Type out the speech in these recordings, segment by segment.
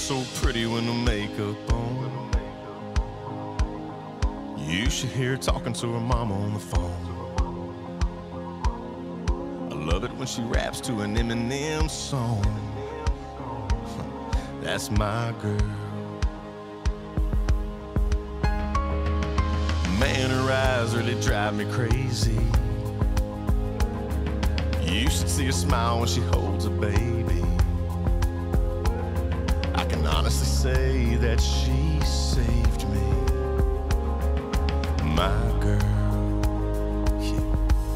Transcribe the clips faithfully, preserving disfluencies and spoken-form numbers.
so pretty when the makeup on. You should hear her talking to her mama on the phone. I love it when she raps to an Eminem song. That's my girl. Man, her eyes really drive me crazy. You should see her smile when she holds a baby. I can honestly say that she saved me. My girl, yeah.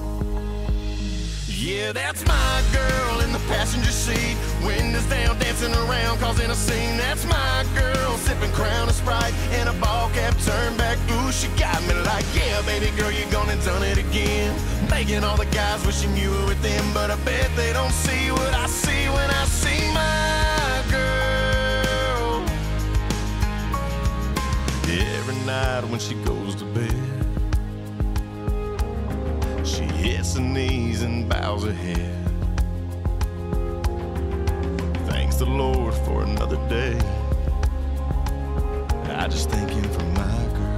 Yeah, that's my girl in the passenger seat. Windows down, dancing around, causing a scene. That's my girl, sipping Crown and Sprite and a ball cap turned back. Ooh, she got me like, yeah, baby girl, you gone and done it again. Making all the guys wishing you were with them, but I bet they don't see what I see when I see my girl. Every night when she goes to bed, she hits her knees and bows her head. Thanks the Lord for another day. I just thank him for my girl.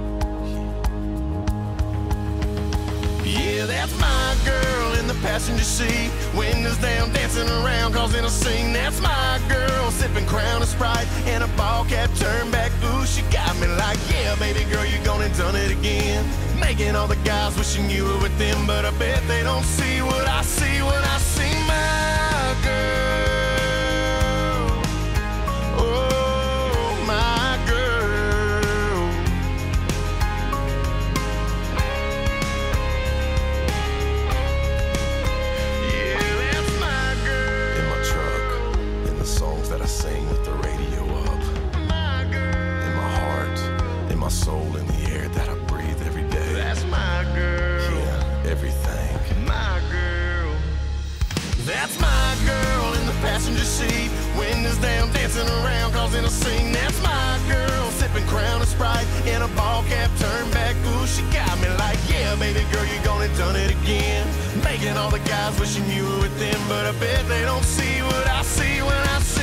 Yeah, that's my girl in the passenger seat. Windows down, dancing around, causing a scene. That's my girl, sipping Crown and Sprite and a ball cap turned back. Ooh, she got me like, yeah, baby girl, you gone and done it again. Making all the guys wishing you were with them, but I bet they don't see what I see when I see my girl. Oh, my girl. Yeah, that's my girl. In my truck, in the songs that I sing with the radio up. My girl. In my heart, in my soul, in the air that I breathe every day. That's my girl. Yeah, everything. My girl. That's my girl in the passenger seat. Windows down, dancing around, causing a scene. That's my girl, sipping Crown and Sprite and a ball cap turned back. Ooh, she got me like, yeah, baby girl, you gone and done it again. Making all the guys wishing you were with them, but I bet they don't see what I see when I see